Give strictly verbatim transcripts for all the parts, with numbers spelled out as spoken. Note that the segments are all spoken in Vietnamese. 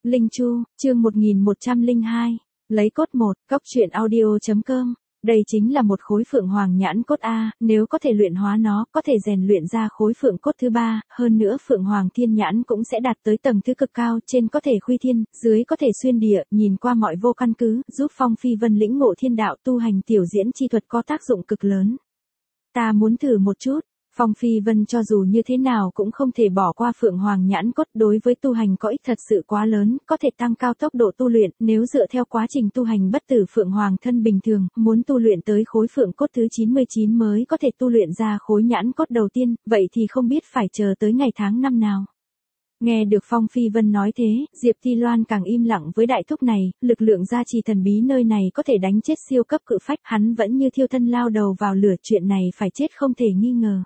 Linh Chu, chương một nghìn một trăm lẻ hai, lấy cốt một, cóc truyện audio.com. Đây chính là một khối phượng hoàng nhãn cốt A, nếu có thể luyện hóa nó, có thể rèn luyện ra khối phượng cốt thứ ba, hơn nữa phượng hoàng thiên nhãn cũng sẽ đạt tới tầng thứ cực cao, trên có thể khuy thiên, dưới có thể xuyên địa, nhìn qua mọi vô căn cứ, giúp Phong Phi Vân lĩnh ngộ thiên đạo tu hành tiểu diễn chi thuật có tác dụng cực lớn. Ta muốn thử một chút. Phong Phi Vân cho dù như thế nào cũng không thể bỏ qua phượng hoàng nhãn cốt, đối với tu hành có ích thật sự quá lớn, có thể tăng cao tốc độ tu luyện, nếu dựa theo quá trình tu hành bất tử phượng hoàng thân bình thường, muốn tu luyện tới khối phượng cốt thứ chín mươi chín mới có thể tu luyện ra khối nhãn cốt đầu tiên, vậy thì không biết phải chờ tới ngày tháng năm nào. Nghe được Phong Phi Vân nói thế, Diệp Thi Loan càng im lặng với đại thúc này, lực lượng gia trì thần bí nơi này có thể đánh chết siêu cấp cự phách, hắn vẫn như thiêu thân lao đầu vào lửa, chuyện này phải chết không thể nghi ngờ.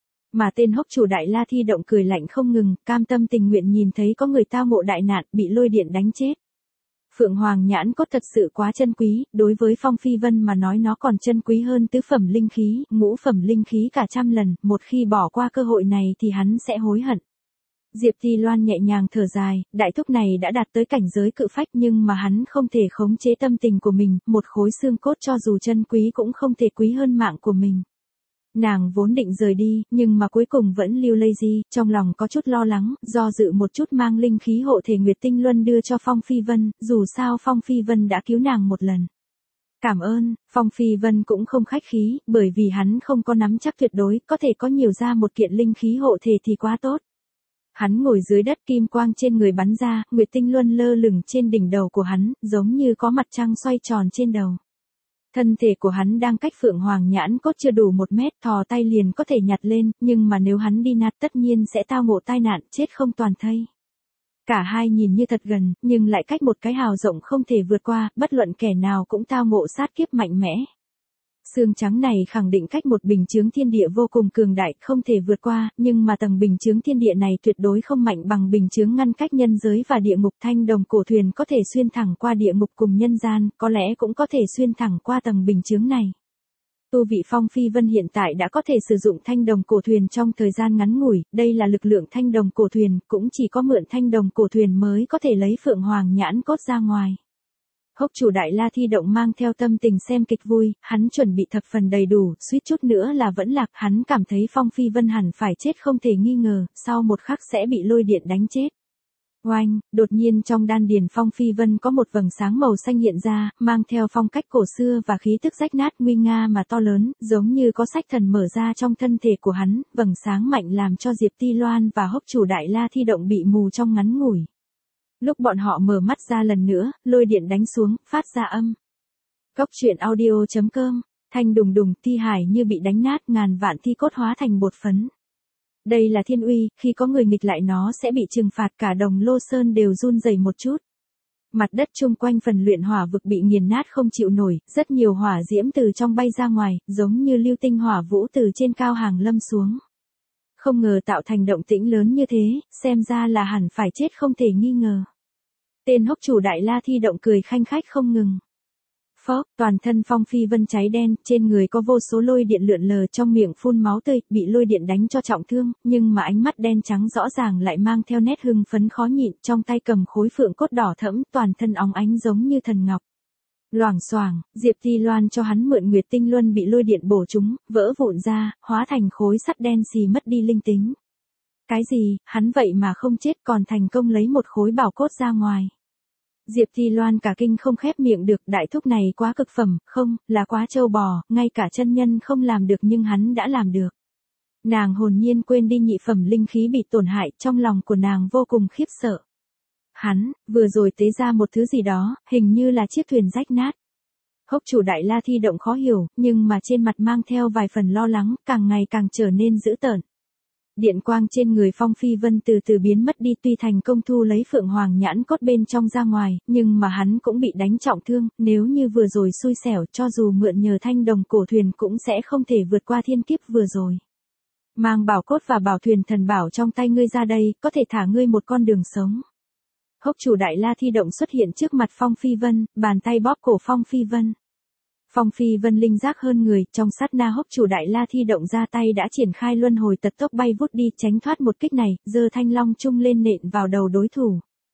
Mà tên hốc chủ Đại La Thi Động cười lạnh không ngừng, cam tâm tình nguyện nhìn thấy có người tao ngộ đại nạn, bị lôi điện đánh chết. Phượng Hoàng nhãn cốt thật sự quá chân quý, đối với Phong Phi Vân mà nói nó còn chân quý hơn tứ phẩm linh khí, ngũ phẩm linh khí cả trăm lần, một khi bỏ qua cơ hội này thì hắn sẽ hối hận. Diệp Thi Loan nhẹ nhàng thở dài, đại thúc này đã đạt tới cảnh giới cự phách nhưng mà hắn không thể khống chế tâm tình của mình, một khối xương cốt cho dù chân quý cũng không thể quý hơn mạng của mình. Nàng vốn định rời đi, nhưng mà cuối cùng vẫn lưu lây di, trong lòng có chút lo lắng, do dự một chút mang linh khí hộ thể Nguyệt Tinh Luân đưa cho Phong Phi Vân, dù sao Phong Phi Vân đã cứu nàng một lần. Cảm ơn, Phong Phi Vân cũng không khách khí, bởi vì hắn không có nắm chắc tuyệt đối, có thể có nhiều ra một kiện linh khí hộ thể thì quá tốt. Hắn ngồi dưới đất, kim quang trên người bắn ra, Nguyệt Tinh Luân lơ lửng trên đỉnh đầu của hắn, giống như có mặt trăng xoay tròn trên đầu. Thân thể của hắn đang cách phượng hoàng nhãn cốt chưa đủ một mét, thò tay liền có thể nhặt lên, nhưng mà nếu hắn đi nạt tất nhiên sẽ tao ngộ tai nạn, chết không toàn thây. Cả hai nhìn như thật gần, nhưng lại cách một cái hào rộng không thể vượt qua, bất luận kẻ nào cũng tao ngộ sát kiếp mạnh mẽ. Xương trắng này khẳng định cách một bình chướng thiên địa vô cùng cường đại, không thể vượt qua, nhưng mà tầng bình chướng thiên địa này tuyệt đối không mạnh bằng bình chướng ngăn cách nhân giới và địa ngục. Thanh đồng cổ thuyền có thể xuyên thẳng qua địa ngục cùng nhân gian, có lẽ cũng có thể xuyên thẳng qua tầng bình chướng này. Tu vị Phong Phi Vân hiện tại đã có thể sử dụng thanh đồng cổ thuyền trong thời gian ngắn ngủi, đây là lực lượng thanh đồng cổ thuyền, cũng chỉ có mượn thanh đồng cổ thuyền mới có thể lấy phượng hoàng nhãn cốt ra ngoài. Hốc chủ Đại La Thi Động mang theo tâm tình xem kịch vui, hắn chuẩn bị thập phần đầy đủ, suýt chút nữa là vẫn lạc, hắn cảm thấy Phong Phi Vân hẳn phải chết không thể nghi ngờ, sau một khắc sẽ bị lôi điện đánh chết. Oanh, đột nhiên trong đan điền Phong Phi Vân có một vầng sáng màu xanh hiện ra, mang theo phong cách cổ xưa và khí tức rách nát nguy nga mà to lớn, giống như có sách thần mở ra trong thân thể của hắn, vầng sáng mạnh làm cho Diệp Thi Loan và hốc chủ Đại La Thi Động bị mù trong ngắn ngủi. Lúc bọn họ mở mắt ra lần nữa, lôi điện đánh xuống, phát ra âm. Cóc truyện audio.com, thanh đùng đùng, thi hải như bị đánh nát, ngàn vạn thi cốt hóa thành bột phấn. Đây là thiên uy, khi có người nghịch lại nó sẽ bị trừng phạt, cả đồng Lô Sơn đều run rẩy một chút. Mặt đất chung quanh phần luyện hỏa vực bị nghiền nát không chịu nổi, rất nhiều hỏa diễm từ trong bay ra ngoài, giống như lưu tinh hỏa vũ từ trên cao hàng lâm xuống. Không ngờ tạo thành động tĩnh lớn như thế, xem ra là hẳn phải chết không thể nghi ngờ. Tên hốc chủ Đại La Thi Động cười khanh khách không ngừng. Phốc, toàn thân Phong Phi Vân cháy đen, trên người có vô số lôi điện lượn lờ, trong miệng phun máu tươi, bị lôi điện đánh cho trọng thương, nhưng mà ánh mắt đen trắng rõ ràng lại mang theo nét hưng phấn khó nhịn, trong tay cầm khối phượng cốt đỏ thẫm, toàn thân óng ánh giống như thần ngọc. Loảng xoảng, Diệp Thi Loan cho hắn mượn Nguyệt Tinh Luân bị lôi điện bổ trúng, vỡ vụn ra, hóa thành khối sắt đen xì mất đi linh tính. Cái gì, hắn vậy mà không chết còn thành công lấy một khối bảo cốt ra ngoài. Diệp Thi Loan cả kinh không khép miệng được, đại thúc này quá cực phẩm, không, là quá trâu bò, ngay cả chân nhân không làm được nhưng hắn đã làm được. Nàng hồn nhiên quên đi nhị phẩm linh khí bị tổn hại, trong lòng của nàng vô cùng khiếp sợ. Hắn, vừa rồi tế ra một thứ gì đó, hình như là chiếc thuyền rách nát. Hốc chủ Đại La Thi Động khó hiểu, nhưng mà trên mặt mang theo vài phần lo lắng, càng ngày càng trở nên dữ tợn. Điện quang trên người Phong Phi Vân từ từ biến mất đi, tuy thành công thu lấy phượng hoàng nhãn cốt bên trong ra ngoài, nhưng mà hắn cũng bị đánh trọng thương, nếu như vừa rồi xui xẻo cho dù mượn nhờ thanh đồng cổ thuyền cũng sẽ không thể vượt qua thiên kiếp vừa rồi. Mang bảo cốt và bảo thuyền thần bảo trong tay ngươi ra đây, có thể thả ngươi một con đường sống. Hốc chủ Đại La Thi Động xuất hiện trước mặt Phong Phi Vân, bàn tay bóp cổ Phong Phi Vân. Phong Phi Vân linh giác hơn người, trong sát na hốc chủ Đại La Thi Động ra tay đã triển khai luân hồi tật tốc bay vút đi, tránh thoát một kích này, giơ thanh long chung lên nện vào đầu đối thủ.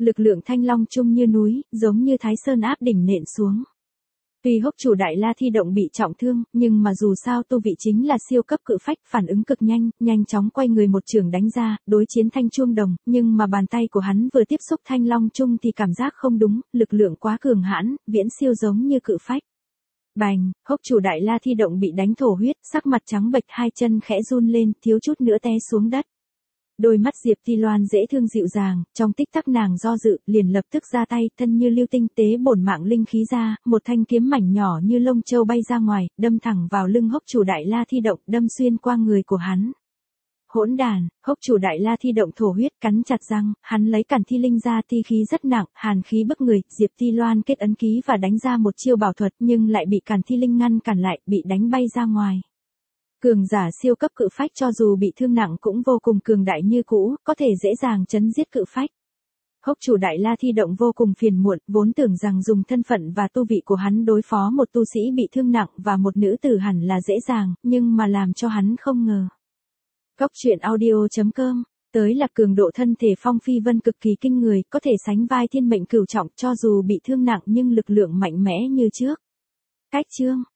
lực lượng Thanh Long Trung như núi, giống như Thái Sơn áp đỉnh nện xuống. Tuy hốc chủ Đại La Thi Động bị trọng thương, nhưng mà dù sao tu vị chính là siêu cấp cự phách, phản ứng cực nhanh, nhanh chóng quay người một trường đánh ra, đối chiến Thanh Chuông Đồng, nhưng mà bàn tay của hắn vừa tiếp xúc Thanh Long Trung thì cảm giác không đúng, lực lượng quá cường hãn, viễn siêu giống như cự phách. Bành, hốc chủ Đại La Thi Động bị đánh thổ huyết, sắc mặt trắng bệch, hai chân khẽ run lên, thiếu chút nữa té xuống đất. Đôi mắt Diệp Ti Loan dễ thương dịu dàng, trong tích tắc nàng do dự, liền lập tức ra tay, thân như lưu tinh tế bổn mạng linh khí ra, một thanh kiếm mảnh nhỏ như lông châu bay ra ngoài, đâm thẳng vào lưng hốc chủ Đại La Thi Động, đâm xuyên qua người của hắn. Hỗn đàn, hốc chủ Đại La Thi Động thổ huyết, cắn chặt răng, hắn lấy Càn Thi Linh ra, thi khí rất nặng, hàn khí bức người, Diệp Ti Loan kết ấn ký và đánh ra một chiêu bảo thuật, nhưng lại bị Càn Thi Linh ngăn cản lại, bị đánh bay ra ngoài. Cường giả siêu cấp cự phách cho dù bị thương nặng cũng vô cùng cường đại như cũ, có thể dễ dàng chấn giết cự phách. Hốc chủ Đại La Thi Động vô cùng phiền muộn, vốn tưởng rằng dùng thân phận và tu vị của hắn đối phó một tu sĩ bị thương nặng và một nữ tử hẳn là dễ dàng, nhưng mà làm cho hắn không ngờ. Cốc truyện audio chấm com, tới là cường độ thân thể Phong Phi Vân cực kỳ kinh người, có thể sánh vai thiên mệnh cửu trọng cho dù bị thương nặng nhưng lực lượng mạnh mẽ như trước. Cách chương